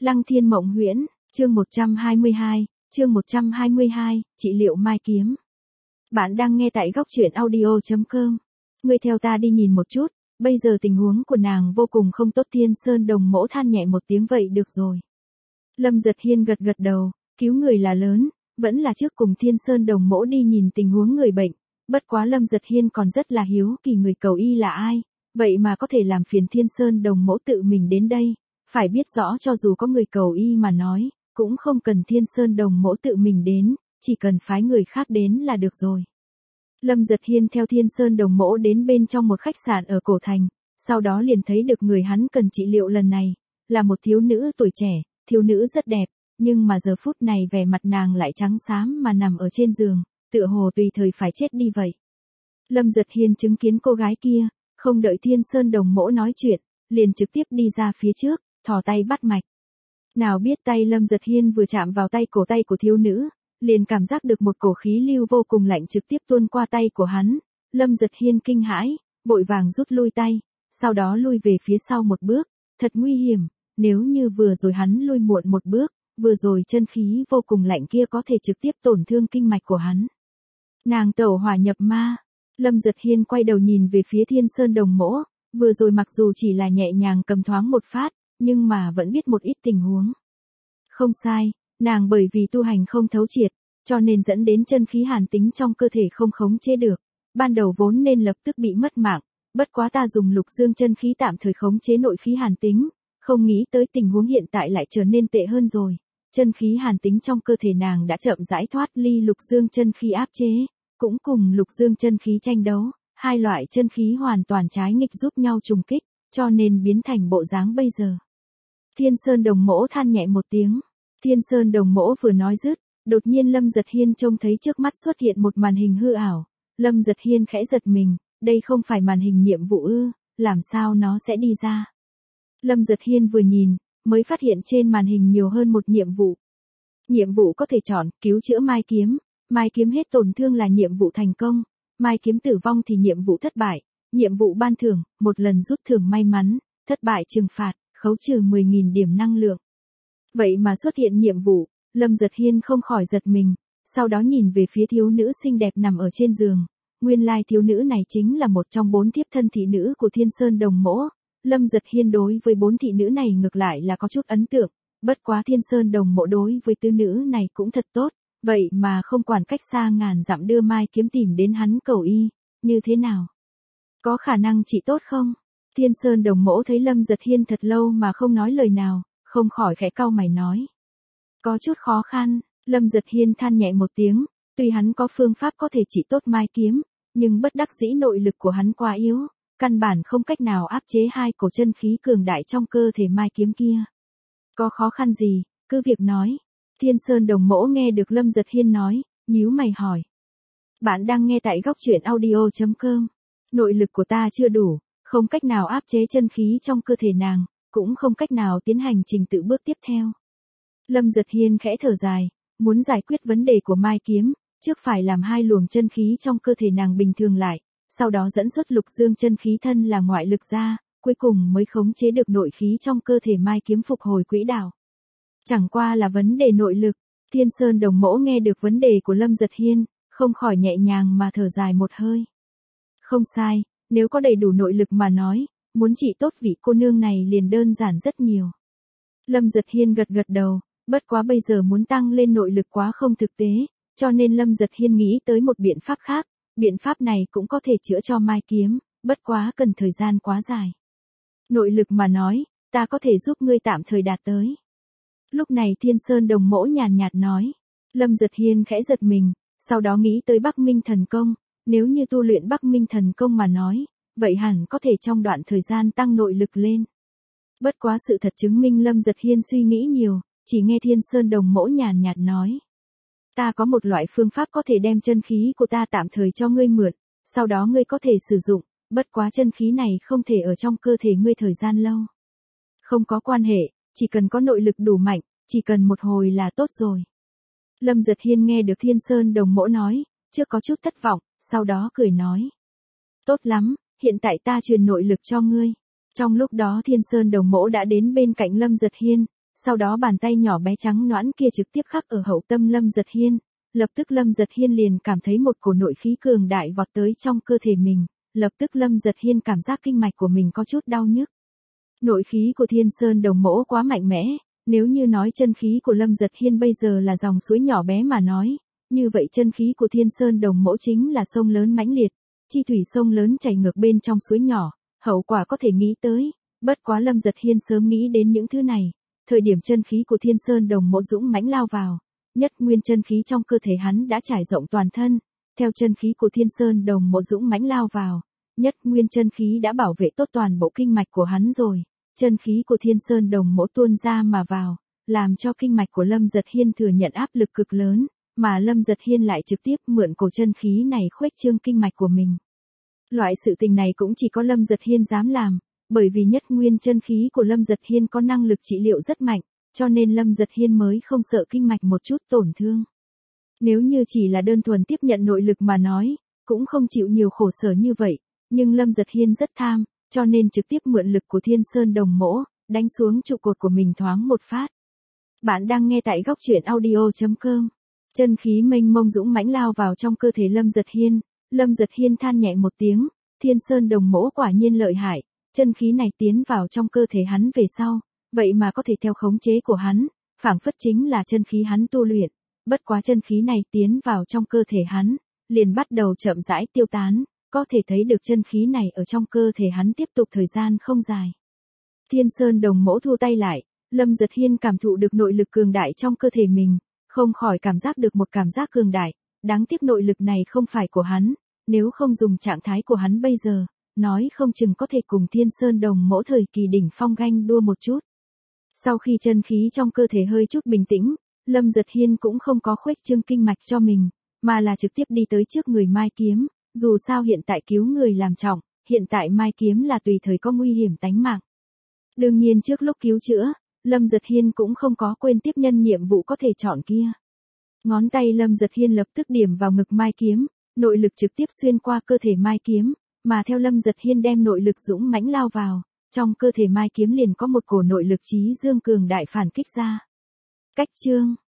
Lăng Thiên Mộng Huyễn, chương 122, trị liệu mai kiếm. Bạn đang nghe tại góc truyện audio.com. Ngươi theo ta đi nhìn một chút, bây giờ tình huống của nàng vô cùng không tốt. Thiên Sơn Đồng Mỗ than nhẹ một tiếng. Vậy được rồi. Lâm Giật Hiên gật gật đầu, cứu người là lớn, vẫn là trước cùng Thiên Sơn Đồng Mỗ đi nhìn tình huống người bệnh. Bất quá Lâm Giật Hiên còn rất là hiếu kỳ người cầu y là ai, vậy mà có thể làm phiền Thiên Sơn Đồng Mỗ tự mình đến đây. Phải biết rõ cho dù có người cầu y mà nói, cũng không cần Thiên Sơn Đồng Mỗ tự mình đến, chỉ cần phái người khác đến là được rồi. Lâm Giật Hiên theo Thiên Sơn Đồng Mỗ đến bên trong một khách sạn ở cổ thành, sau đó liền thấy được người hắn cần trị liệu lần này, là một thiếu nữ tuổi trẻ, thiếu nữ rất đẹp, nhưng mà giờ phút này vẻ mặt nàng lại trắng xám mà nằm ở trên giường, tựa hồ tùy thời phải chết đi vậy. Lâm Giật Hiên chứng kiến cô gái kia, không đợi Thiên Sơn Đồng Mỗ nói chuyện, liền trực tiếp đi ra phía trước, thò tay bắt mạch. Nào biết tay Lâm Giật Hiên vừa chạm vào cổ tay của thiếu nữ, liền cảm giác được một cổ khí lưu vô cùng lạnh trực tiếp tuôn qua tay của hắn. Lâm Giật Hiên kinh hãi, vội vàng rút lui tay, sau đó lui về phía sau một bước, thật nguy hiểm, nếu như vừa rồi hắn lui muộn một bước, vừa rồi chân khí vô cùng lạnh kia có thể trực tiếp tổn thương kinh mạch của hắn. Nàng tẩu hỏa nhập ma. Lâm Giật Hiên quay đầu nhìn về phía Thiên Sơn Đồng Mỗ, vừa rồi mặc dù chỉ là nhẹ nhàng cầm thoáng một phát, nhưng mà vẫn biết một ít tình huống. Không sai, nàng bởi vì tu hành không thấu triệt, cho nên dẫn đến chân khí hàn tính trong cơ thể không khống chế được. Ban đầu vốn nên lập tức bị mất mạng, bất quá ta dùng lục dương chân khí tạm thời khống chế nội khí hàn tính, không nghĩ tới tình huống hiện tại lại trở nên tệ hơn rồi. Chân khí hàn tính trong cơ thể nàng đã chậm rãi thoát ly lục dương chân khí áp chế, cũng cùng lục dương chân khí tranh đấu, hai loại chân khí hoàn toàn trái nghịch giúp nhau trùng kích, cho nên biến thành bộ dáng bây giờ. Thiên Sơn Đồng Mỗ than nhẹ một tiếng. Thiên Sơn Đồng Mỗ vừa nói dứt, đột nhiên Lâm Giật Hiên trông thấy trước mắt xuất hiện một màn hình hư ảo. Lâm Giật Hiên khẽ giật mình, đây không phải màn hình nhiệm vụ ư, làm sao nó sẽ đi ra. Lâm Giật Hiên vừa nhìn, mới phát hiện trên màn hình nhiều hơn một nhiệm vụ. Nhiệm vụ có thể chọn, cứu chữa mai kiếm hết tổn thương là nhiệm vụ thành công, mai kiếm tử vong thì nhiệm vụ thất bại, nhiệm vụ ban thưởng, một lần rút thưởng may mắn, thất bại trừng phạt, khấu trừ 10.000 điểm năng lượng. Vậy mà xuất hiện nhiệm vụ, Lâm Giật Hiên không khỏi giật mình, sau đó nhìn về phía thiếu nữ xinh đẹp nằm ở trên giường, nguyên lai thiếu nữ này chính là một trong 4 thiếp thân thị nữ của Thiên Sơn Đồng Mỗ. Lâm Giật Hiên đối với 4 thị nữ này ngược lại là có chút ấn tượng, bất quá Thiên Sơn Đồng Mỗ đối với tứ nữ này cũng thật tốt, vậy mà không quản cách xa ngàn dặm đưa mai kiếm tìm đến hắn cầu y, như thế nào? Có khả năng trị tốt không? Thiên Sơn Đồng Mỗ thấy Lâm Giật Hiên thật lâu mà không nói lời nào, không khỏi khẽ cau mày nói. Có chút khó khăn. Lâm Giật Hiên than nhẹ một tiếng, tuy hắn có phương pháp có thể trị tốt mai kiếm, nhưng bất đắc dĩ nội lực của hắn quá yếu, căn bản không cách nào áp chế hai cổ chân khí cường đại trong cơ thể mai kiếm kia. Có khó khăn gì, cứ việc nói. Thiên Sơn Đồng Mỗ nghe được Lâm Giật Hiên nói, nhíu mày hỏi. Bạn đang nghe tại góc truyện audio.com. Nội lực của ta chưa đủ, không cách nào áp chế chân khí trong cơ thể nàng, cũng không cách nào tiến hành trình tự bước tiếp theo. Lâm Giật Hiên khẽ thở dài, muốn giải quyết vấn đề của mai kiếm, trước phải làm hai luồng chân khí trong cơ thể nàng bình thường lại, sau đó dẫn xuất lục dương chân khí thân là ngoại lực ra, cuối cùng mới khống chế được nội khí trong cơ thể mai kiếm phục hồi quỹ đạo. Chẳng qua là vấn đề nội lực. Thiên Sơn Đồng Mỗ nghe được vấn đề của Lâm Giật Hiên, không khỏi nhẹ nhàng mà thở dài một hơi. Không sai, nếu có đầy đủ nội lực mà nói, muốn trị tốt vị cô nương này liền đơn giản rất nhiều. Lâm Giật Hiên gật gật đầu, bất quá bây giờ muốn tăng lên nội lực quá không thực tế, cho nên Lâm Giật Hiên nghĩ tới một biện pháp khác, biện pháp này cũng có thể chữa cho mai kiếm, bất quá cần thời gian quá dài. Nội lực mà nói, ta có thể giúp ngươi tạm thời đạt tới. Lúc này Thiên Sơn Đồng Mỗ nhàn nhạt nói. Lâm Giật Hiên khẽ giật mình, sau đó nghĩ tới Bắc Minh Thần Công, nếu như tu luyện Bắc Minh Thần Công mà nói, vậy hẳn có thể trong đoạn thời gian tăng nội lực lên. Bất quá sự thật chứng minh Lâm Giật Hiên suy nghĩ nhiều, chỉ nghe Thiên Sơn Đồng Mỗ nhàn nhạt nói. Ta có một loại phương pháp có thể đem chân khí của ta tạm thời cho ngươi mượn, sau đó ngươi có thể sử dụng, bất quá chân khí này không thể ở trong cơ thể ngươi thời gian lâu. Không có quan hệ, chỉ cần có nội lực đủ mạnh, chỉ cần một hồi là tốt rồi. Lâm Giật Hiên nghe được Thiên Sơn Đồng Mỗ nói, trước có chút thất vọng, sau đó cười nói. Tốt lắm, hiện tại ta truyền nội lực cho ngươi. Trong lúc đó Thiên Sơn Đồng Mỗ đã đến bên cạnh Lâm Giật Hiên, sau đó bàn tay nhỏ bé trắng nõn kia trực tiếp khắc ở hậu tâm Lâm Giật Hiên. Lập tức Lâm Giật Hiên liền cảm thấy một cổ nội khí cường đại vọt tới trong cơ thể mình, lập tức Lâm Giật Hiên cảm giác kinh mạch của mình có chút đau nhức. Nội khí của Thiên Sơn Đồng Mỗ quá mạnh mẽ, nếu như nói chân khí của Lâm Giật Hiên bây giờ là dòng suối nhỏ bé mà nói, như vậy chân khí của Thiên Sơn Đồng Mỗ chính là sông lớn mãnh liệt, chi thủy sông lớn chảy ngược bên trong suối nhỏ, hậu quả có thể nghĩ tới, bất quá Lâm Giật Hiên sớm nghĩ đến những thứ này, thời điểm chân khí của Thiên Sơn Đồng Mỗ dũng mãnh lao vào, nhất nguyên chân khí trong cơ thể hắn đã trải rộng toàn thân, theo chân khí của Thiên Sơn Đồng Mỗ dũng mãnh lao vào, nhất nguyên chân khí đã bảo vệ tốt toàn bộ kinh mạch của hắn rồi, chân khí của Thiên Sơn Đồng Mỗ tuôn ra mà vào, làm cho kinh mạch của Lâm Giật Hiên thừa nhận áp lực cực lớn, mà Lâm Giật Hiên lại trực tiếp mượn cổ chân khí này khuếch trương kinh mạch của mình. Loại sự tình này cũng chỉ có Lâm Giật Hiên dám làm, bởi vì nhất nguyên chân khí của Lâm Giật Hiên có năng lực trị liệu rất mạnh, cho nên Lâm Giật Hiên mới không sợ kinh mạch một chút tổn thương. Nếu như chỉ là đơn thuần tiếp nhận nội lực mà nói, cũng không chịu nhiều khổ sở như vậy, nhưng Lâm Giật Hiên rất tham, cho nên trực tiếp mượn lực của Thiên Sơn Đồng Mỗ, đánh xuống trụ cột của mình thoáng một phát. Bạn đang nghe tại góc truyện audio.com. Chân khí mênh mông dũng mãnh lao vào trong cơ thể Lâm Giật Hiên, Lâm Giật Hiên than nhẹ một tiếng, Thiên Sơn Đồng Mỗ quả nhiên lợi hại, chân khí này tiến vào trong cơ thể hắn về sau, vậy mà có thể theo khống chế của hắn, phảng phất chính là chân khí hắn tu luyện, bất quá chân khí này tiến vào trong cơ thể hắn, liền bắt đầu chậm rãi tiêu tán, có thể thấy được chân khí này ở trong cơ thể hắn tiếp tục thời gian không dài. Thiên Sơn Đồng Mỗ thu tay lại, Lâm Giật Hiên cảm thụ được nội lực cường đại trong cơ thể mình, không khỏi cảm giác được một cảm giác cường đại, đáng tiếc nội lực này không phải của hắn, nếu không dùng trạng thái của hắn bây giờ, nói không chừng có thể cùng Thiên Sơn Đồng Mỗ thời kỳ đỉnh phong ganh đua một chút. Sau khi chân khí trong cơ thể hơi chút bình tĩnh, Lâm Giật Hiên cũng không có khuếch trương kinh mạch cho mình, mà là trực tiếp đi tới trước người Mai Kiếm, dù sao hiện tại cứu người làm trọng, hiện tại Mai Kiếm là tùy thời có nguy hiểm tánh mạng. Đương nhiên trước lúc cứu chữa, Lâm Giật Hiên cũng không có quên tiếp nhân nhiệm vụ có thể chọn kia. Ngón tay Lâm Giật Hiên lập tức điểm vào ngực Mai Kiếm, nội lực trực tiếp xuyên qua cơ thể Mai Kiếm, mà theo Lâm Giật Hiên đem nội lực dũng mãnh lao vào, trong cơ thể Mai Kiếm liền có một cổ nội lực chí dương cường đại phản kích ra. Cách chương